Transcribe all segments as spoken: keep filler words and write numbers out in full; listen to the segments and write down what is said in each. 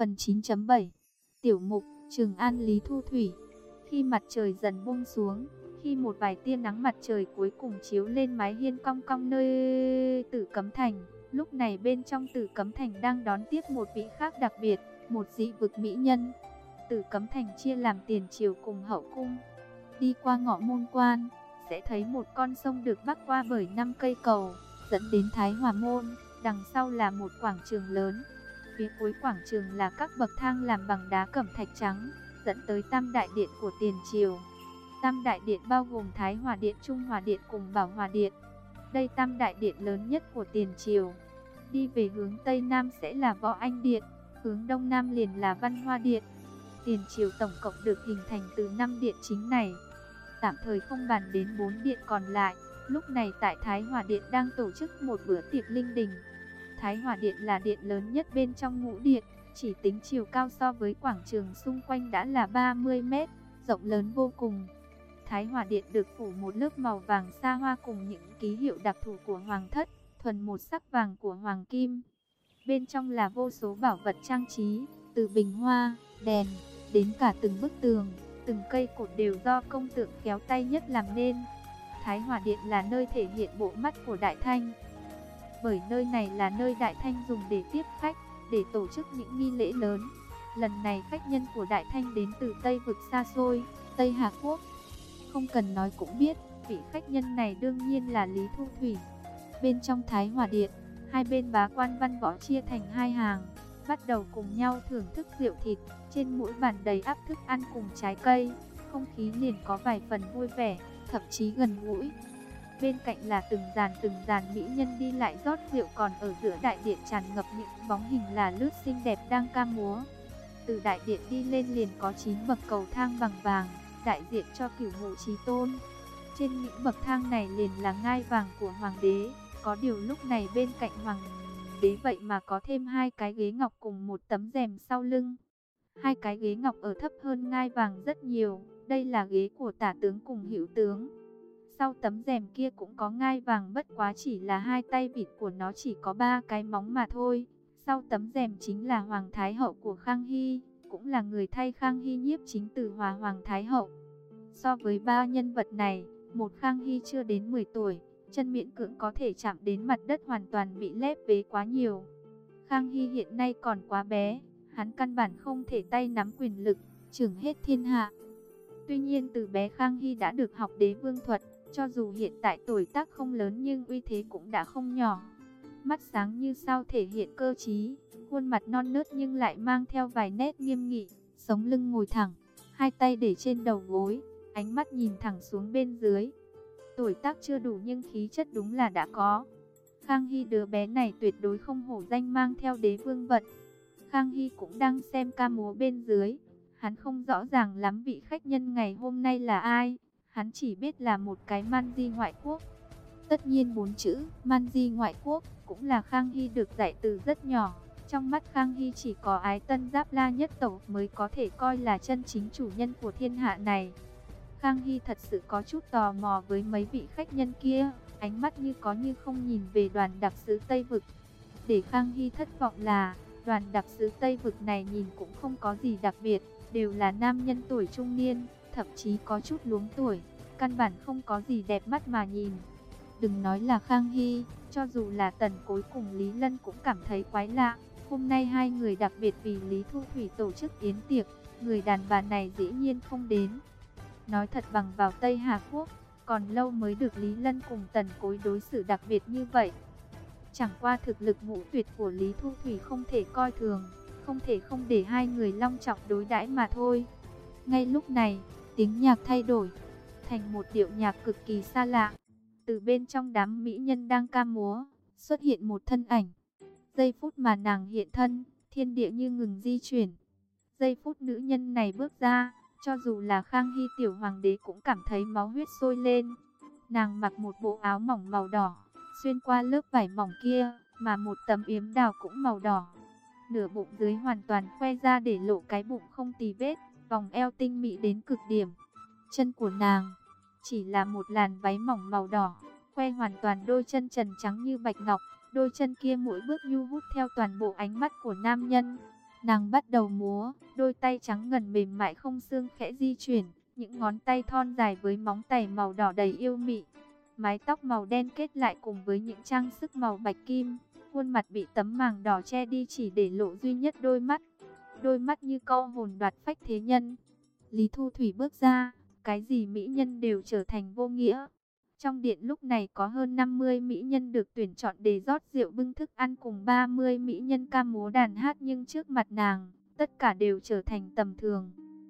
Phần chín chấm bảy. Tiểu mục Trường An Lý Thu Thủy. Khi mặt trời dần buông xuống, khi một vài tia nắng mặt trời cuối cùng chiếu lên mái hiên cong cong nơi Tử Cấm Thành, lúc này bên trong Tử Cấm Thành đang đón tiếp một vị khác đặc biệt, một dị vực mỹ nhân. Tử Cấm Thành chia làm tiền triều cùng hậu cung. Đi qua ngõ môn quan, sẽ thấy một con sông được bắc qua bởi năm cây cầu, dẫn đến Thái Hòa môn. Đằng sau là một quảng trường lớn. Phía cuối quảng trường là các bậc thang làm bằng đá cẩm thạch trắng, dẫn tới Tam Đại Điện của tiền triều. Tam Đại Điện bao gồm Thái Hòa Điện, Trung Hòa Điện cùng Bảo Hòa Điện. Đây Tam Đại Điện lớn nhất của tiền triều. Đi về hướng Tây Nam sẽ là Võ Anh Điện, hướng Đông Nam liền là Văn Hoa Điện. Tiền triều tổng cộng được hình thành từ năm điện chính này. Tạm thời không bàn đến bốn điện còn lại. Lúc này tại Thái Hòa Điện đang tổ chức một bữa tiệc linh đình. Thái Hòa Điện là điện lớn nhất bên trong ngũ điện, chỉ tính chiều cao so với quảng trường xung quanh đã là ba mươi mét, rộng lớn vô cùng. Thái Hòa Điện được phủ một lớp màu vàng sa hoa cùng những ký hiệu đặc thù của hoàng thất, thuần một sắc vàng của hoàng kim. Bên trong là vô số bảo vật trang trí, từ bình hoa, đèn, đến cả từng bức tường, từng cây cột đều do công tượng khéo tay nhất làm nên. Thái Hòa Điện là nơi thể hiện bộ mắt của Đại Thanh. Bởi nơi này là nơi Đại Thanh dùng để tiếp khách, để tổ chức những nghi lễ lớn. Lần này khách nhân của Đại Thanh đến từ Tây vực xa xôi, Tây Hà Quốc. Không cần nói cũng biết, vị khách nhân này đương nhiên là Lý Thu Thủy. Bên trong Thái Hòa Điện, hai bên bá quan văn võ chia thành hai hàng, bắt đầu cùng nhau thưởng thức rượu thịt. Trên mỗi bàn đầy ắp thức ăn cùng trái cây, không khí liền có vài phần vui vẻ, thậm chí gần gũi. Bên cạnh là từng dàn từng dàn mỹ nhân đi lại rót rượu, còn ở giữa đại điện tràn ngập những bóng hình là lướt xinh đẹp đang ca múa. Từ đại điện đi lên liền có chín bậc cầu thang bằng vàng, đại diện cho cửu ngũ chí tôn. Trên những bậc thang này liền là ngai vàng của hoàng đế, có điều lúc này bên cạnh hoàng đế vậy mà có thêm hai cái ghế ngọc cùng một tấm rèm sau lưng. Hai cái ghế ngọc ở thấp hơn ngai vàng rất nhiều, đây là ghế của tả tướng cùng hữu tướng. Sau tấm rèm kia cũng có ngai vàng, bất quá chỉ là hai tay vịt của nó chỉ có ba cái móng mà thôi. Sau tấm rèm chính là Hoàng Thái Hậu của Khang Hy, cũng là người thay Khang Hy nhiếp chính từ Hòa Hoàng Thái Hậu. So với ba nhân vật này, một Khang Hy chưa đến mười tuổi, chân miễn cưỡng có thể chạm đến mặt đất, hoàn toàn bị lép vế quá nhiều. Khang Hy hiện nay còn quá bé, hắn căn bản không thể tay nắm quyền lực, trưởng hết thiên hạ. Tuy nhiên từ bé Khang Hy đã được học đế vương thuật, cho dù hiện tại tuổi tác không lớn nhưng uy thế cũng đã không nhỏ. Mắt sáng như sao thể hiện cơ trí, khuôn mặt non nớt nhưng lại mang theo vài nét nghiêm nghị, sống lưng ngồi thẳng, hai tay để trên đầu gối, ánh mắt nhìn thẳng xuống bên dưới. Tuổi tác chưa đủ nhưng khí chất đúng là đã có. Khang Hy đứa bé này tuyệt đối không hổ danh mang theo đế vương vận. Khang Hy cũng đang xem ca múa bên dưới. Hắn không rõ ràng lắm vị khách nhân ngày hôm nay là ai. Hắn chỉ biết là một cái man di ngoại quốc. Tất nhiên bốn chữ man di ngoại quốc cũng là Khang Hy được dạy từ rất nhỏ. Trong mắt Khang Hy chỉ có Ái Tân Giáp La nhất tộc mới có thể coi là chân chính chủ nhân của thiên hạ này. Khang Hy thật sự có chút tò mò với mấy vị khách nhân kia, ánh mắt như có như không nhìn về đoàn đặc sứ Tây Vực. Để Khang Hy thất vọng là, đoàn đặc sứ Tây Vực này nhìn cũng không có gì đặc biệt, đều là nam nhân tuổi trung niên, thậm chí có chút luống tuổi, căn bản không có gì đẹp mắt mà nhìn. Đừng nói là Khang Hy, cho dù là Tần Cối cùng Lý Lân cũng cảm thấy quái lạ. Hôm nay hai người đặc biệt vì Lý Thu Thủy tổ chức yến tiệc, người đàn bà này dĩ nhiên không đến. Nói thật bằng vào Tây Hà Quốc, còn lâu mới được Lý Lân cùng Tần Cối đối xử đặc biệt như vậy. Chẳng qua thực lực ngũ tuyệt của Lý Thu Thủy không thể coi thường, không thể không để hai người long trọng đối đãi mà thôi. Ngay lúc này, tiếng nhạc thay đổi, thành một điệu nhạc cực kỳ xa lạ. Từ bên trong đám mỹ nhân đang ca múa, xuất hiện một thân ảnh. Giây phút mà nàng hiện thân, thiên địa như ngừng di chuyển. Giây phút nữ nhân này bước ra, cho dù là Khang Hy tiểu hoàng đế cũng cảm thấy máu huyết sôi lên. Nàng mặc một bộ áo mỏng màu đỏ, xuyên qua lớp vải mỏng kia, mà một tấm yếm đào cũng màu đỏ. Nửa bụng dưới hoàn toàn khoe ra để lộ cái bụng không tì vết, vòng eo tinh mỹ đến cực điểm. Chân của nàng chỉ là một làn váy mỏng màu đỏ, khoe hoàn toàn đôi chân trần trắng như bạch ngọc. Đôi chân kia mỗi bước nhu hút theo toàn bộ ánh mắt của nam nhân. Nàng bắt đầu múa, đôi tay trắng ngần mềm mại không xương khẽ di chuyển, những ngón tay thon dài với móng tay màu đỏ đầy yêu mị. Mái tóc màu đen kết lại cùng với những trang sức màu bạch kim, khuôn mặt bị tấm màng đỏ che đi chỉ để lộ duy nhất đôi mắt. Đôi mắt như câu hồn đoạt phách thế nhân. Lý Thu Thủy bước ra, cái gì mỹ nhân đều trở thành vô nghĩa. Trong điện lúc này có hơn năm mươi mỹ nhân được tuyển chọn để rót rượu bưng thức ăn cùng ba mươi mỹ nhân ca múa đàn hát, nhưng trước mặt nàng, tất cả đều trở thành tầm thường.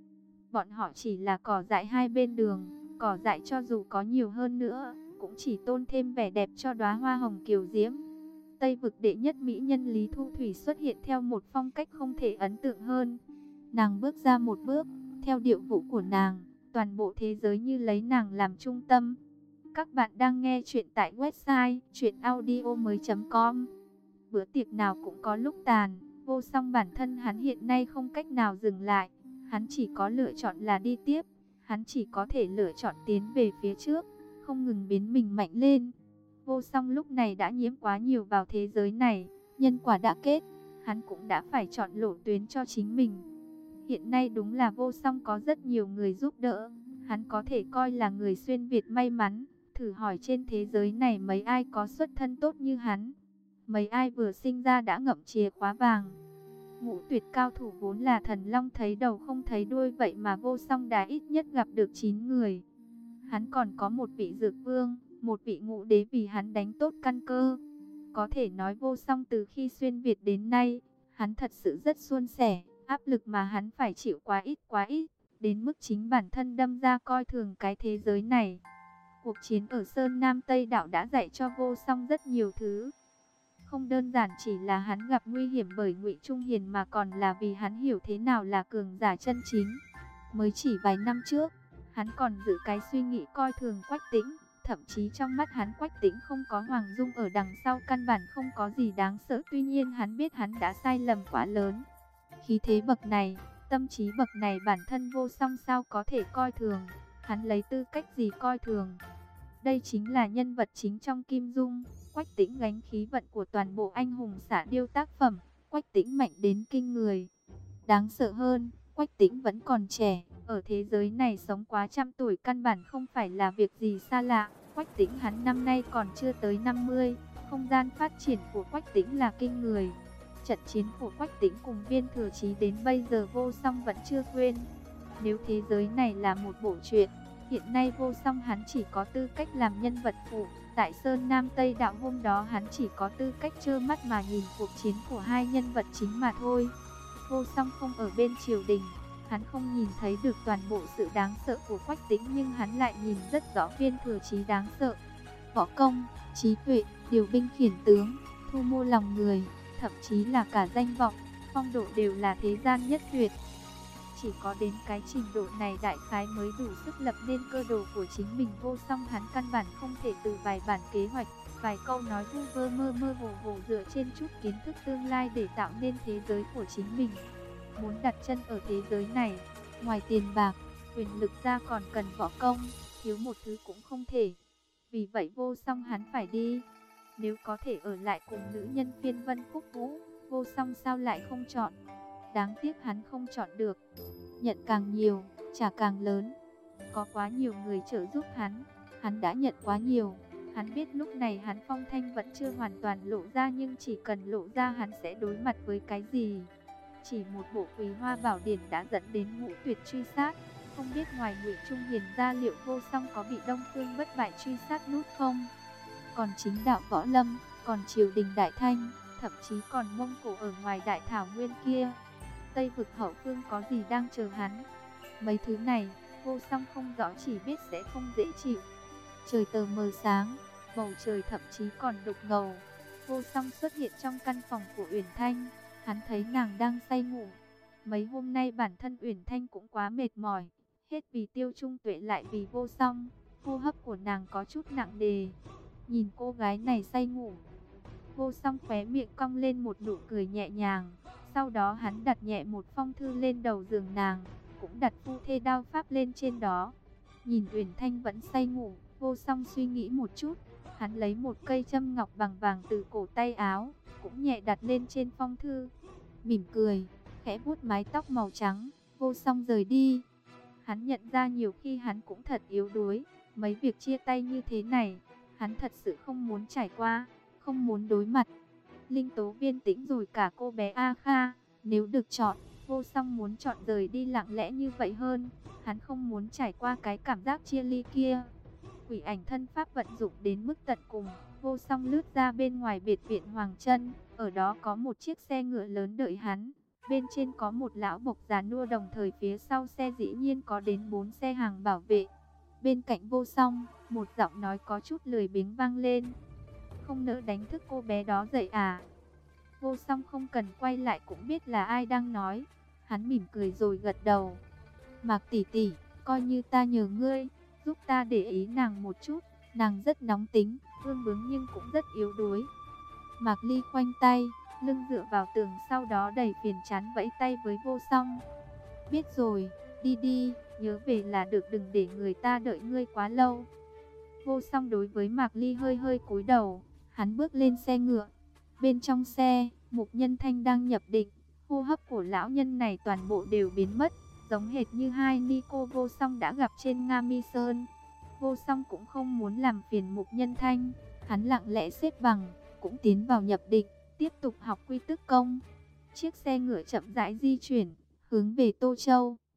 Bọn họ chỉ là cỏ dại hai bên đường, cỏ dại cho dù có nhiều hơn nữa, cũng chỉ tôn thêm vẻ đẹp cho đóa hoa hồng kiều diễm. Tây vực đệ nhất mỹ nhân Lý Thu Thủy xuất hiện theo một phong cách không thể ấn tượng hơn. Nàng bước ra một bước, theo điệu vũ của nàng, toàn bộ thế giới như lấy nàng làm trung tâm. Các bạn đang nghe chuyện tại website truyện audio mới chấm com. Bữa tiệc nào cũng có lúc tàn, Vô Song bản thân hắn hiện nay không cách nào dừng lại. Hắn chỉ có lựa chọn là đi tiếp, hắn chỉ có thể lựa chọn tiến về phía trước, không ngừng biến mình mạnh lên. Vô Song lúc này đã nhiễm quá nhiều vào thế giới này, nhân quả đã kết, hắn cũng đã phải chọn lộ tuyến cho chính mình. Hiện nay đúng là Vô Song có rất nhiều người giúp đỡ, hắn có thể coi là người xuyên Việt may mắn. Thử hỏi trên thế giới này mấy ai có xuất thân tốt như hắn? Mấy ai vừa sinh ra đã ngậm chìa khóa vàng? Ngũ tuyệt cao thủ vốn là thần long thấy đầu không thấy đuôi, vậy mà Vô Song đã ít nhất gặp được chín người. Hắn còn có một vị dược vương, một vị ngũ đế vì hắn đánh tốt căn cơ. Có thể nói Vô Song từ khi xuyên Việt đến nay, hắn thật sự rất suôn sẻ, áp lực mà hắn phải chịu quá ít quá ít, đến mức chính bản thân đâm ra coi thường cái thế giới này. Cuộc chiến ở Sơn Nam Tây Đạo đã dạy cho Vô Song rất nhiều thứ. Không đơn giản chỉ là hắn gặp nguy hiểm bởi Ngụy Trung Hiền, mà còn là vì hắn hiểu thế nào là cường giả chân chính. Mới chỉ vài năm trước, hắn còn giữ cái suy nghĩ coi thường Quách Tĩnh, thậm chí trong mắt hắn Quách Tĩnh không có Hoàng Dung ở đằng sau, căn bản không có gì đáng sợ. Tuy nhiên hắn biết hắn đã sai lầm quá lớn. Khí thế bậc này, tâm trí bậc này, bản thân Vô Song sao có thể coi thường? Hắn lấy tư cách gì coi thường? Đây chính là nhân vật chính trong Kim Dung. Quách Tĩnh gánh khí vận của toàn bộ anh hùng xạ điêu tác phẩm. Quách Tĩnh mạnh đến kinh người. Đáng sợ hơn, Quách Tĩnh vẫn còn trẻ. Ở thế giới này sống quá trăm tuổi căn bản không phải là việc gì xa lạ. Quách Tĩnh hắn năm nay còn chưa tới năm mươi. Không gian phát triển của Quách Tĩnh là kinh người. Trận chiến của Quách Tĩnh cùng Viên Thừa Chí đến bây giờ Vô Song vẫn chưa quên. Nếu thế giới này là một bộ truyện, hiện nay Vô Song hắn chỉ có tư cách làm nhân vật phụ. Tại Sơn Nam Tây Đạo hôm đó hắn chỉ có tư cách trơ mắt mà nhìn cuộc chiến của hai nhân vật chính mà thôi. Vô Song không ở bên triều đình, hắn không nhìn thấy được toàn bộ sự đáng sợ của Quách Tĩnh, nhưng hắn lại nhìn rất rõ Viên Thừa Chí đáng sợ. Võ công, trí tuệ, điều binh khiển tướng, thu mua lòng người, thậm chí là cả danh vọng, phong độ đều là thế gian nhất tuyệt. Chỉ có đến cái trình độ này đại khái mới đủ sức lập nên cơ đồ của chính mình. Vô Song hắn căn bản không thể từ vài bản kế hoạch, vài câu nói vu vơ mơ mơ hồ hồ dựa trên chút kiến thức tương lai để tạo nên thế giới của chính mình. Muốn đặt chân ở thế giới này, ngoài tiền bạc, quyền lực ra còn cần võ công, thiếu một thứ cũng không thể. Vì vậy Vô Song hắn phải đi. Nếu có thể ở lại cùng nữ nhân phiên vân khúc vũ, Vô Song sao lại không chọn? Đáng tiếc hắn không chọn được. Nhận càng nhiều, trả càng lớn. Có quá nhiều người trợ giúp hắn, hắn đã nhận quá nhiều. Hắn biết lúc này hắn phong thanh vẫn chưa hoàn toàn lộ ra, nhưng chỉ cần lộ ra hắn sẽ đối mặt với cái gì. Chỉ một bộ Quý Hoa Bảo Điển đã dẫn đến Ngũ Tuyệt truy sát. Không biết ngoài Ngụy Trung Hiền ra liệu Vô Song có bị Đông Phương Bất Bại truy sát nút không? Còn chính đạo võ lâm, còn triều đình Đại Thanh, thậm chí còn Mông Cổ ở ngoài Đại Thảo Nguyên kia. Tây vực hậu phương có gì đang chờ hắn? Mấy thứ này, Vô Song không rõ, chỉ biết sẽ không dễ chịu. Trời tờ mờ sáng, bầu trời thậm chí còn đục ngầu. Vô Song xuất hiện trong căn phòng của Uyển Thanh, hắn thấy nàng đang say ngủ. Mấy hôm nay bản thân Uyển Thanh cũng quá mệt mỏi, hết vì Tiêu Trung Tuệ lại vì Vô Song, hô hấp của nàng có chút nặng nề. Nhìn cô gái này say ngủ, Vô Song khóe miệng cong lên một nụ cười nhẹ nhàng. Sau đó hắn đặt nhẹ một phong thư lên đầu giường nàng, cũng đặt phu thê đao pháp lên trên đó. Nhìn Uyển Thanh vẫn say ngủ, Vô Song suy nghĩ một chút, hắn lấy một cây châm ngọc bằng vàng từ cổ tay áo, cũng nhẹ đặt lên trên phong thư, mỉm cười, khẽ vuốt mái tóc màu trắng, Vô Song rời đi. Hắn nhận ra nhiều khi hắn cũng thật yếu đuối, mấy việc chia tay như thế này, hắn thật sự không muốn trải qua, không muốn đối mặt. Linh Tố Viên tĩnh rồi cả cô bé A Kha, nếu được chọn, Vô Song muốn chọn rời đi lặng lẽ như vậy hơn, hắn không muốn trải qua cái cảm giác chia ly kia. Quỷ ảnh thân pháp vận dụng đến mức tận cùng, Vô Song lướt ra bên ngoài biệt viện Hoàng Trân, ở đó có một chiếc xe ngựa lớn đợi hắn. Bên trên có một lão bộc già nua, đồng thời phía sau xe dĩ nhiên có đến bốn xe hàng bảo vệ. Bên cạnh Vô Song, một giọng nói có chút lười biếng vang lên. Không nỡ đánh thức cô bé đó dậy à? Vô Song không cần quay lại cũng biết là ai đang nói. Hắn mỉm cười rồi gật đầu. Mạc tỷ tỷ, coi như ta nhờ ngươi, giúp ta để ý nàng một chút. Nàng rất nóng tính, ương bướng nhưng cũng rất yếu đuối. Mạc Ly khoanh tay, lưng dựa vào tường, sau đó đầy phiền chán vẫy tay với Vô Song. Biết rồi, đi đi, nhớ về là được, đừng để người ta đợi ngươi quá lâu. Vô Song đối với Mạc Ly hơi hơi cúi đầu, hắn bước lên xe ngựa. Bên trong xe, Mục Nhân Thanh đang nhập định, hô hấp của lão nhân này toàn bộ đều biến mất, giống hệt như hai ni cô Vô Song đã gặp trên Nga Mi Sơn. Vô Song cũng không muốn làm phiền Mục Nhân Thanh, hắn lặng lẽ xếp bằng, cũng tiến vào nhập định, tiếp tục học quy tức công. Chiếc xe ngựa chậm rãi di chuyển, hướng về Tô Châu.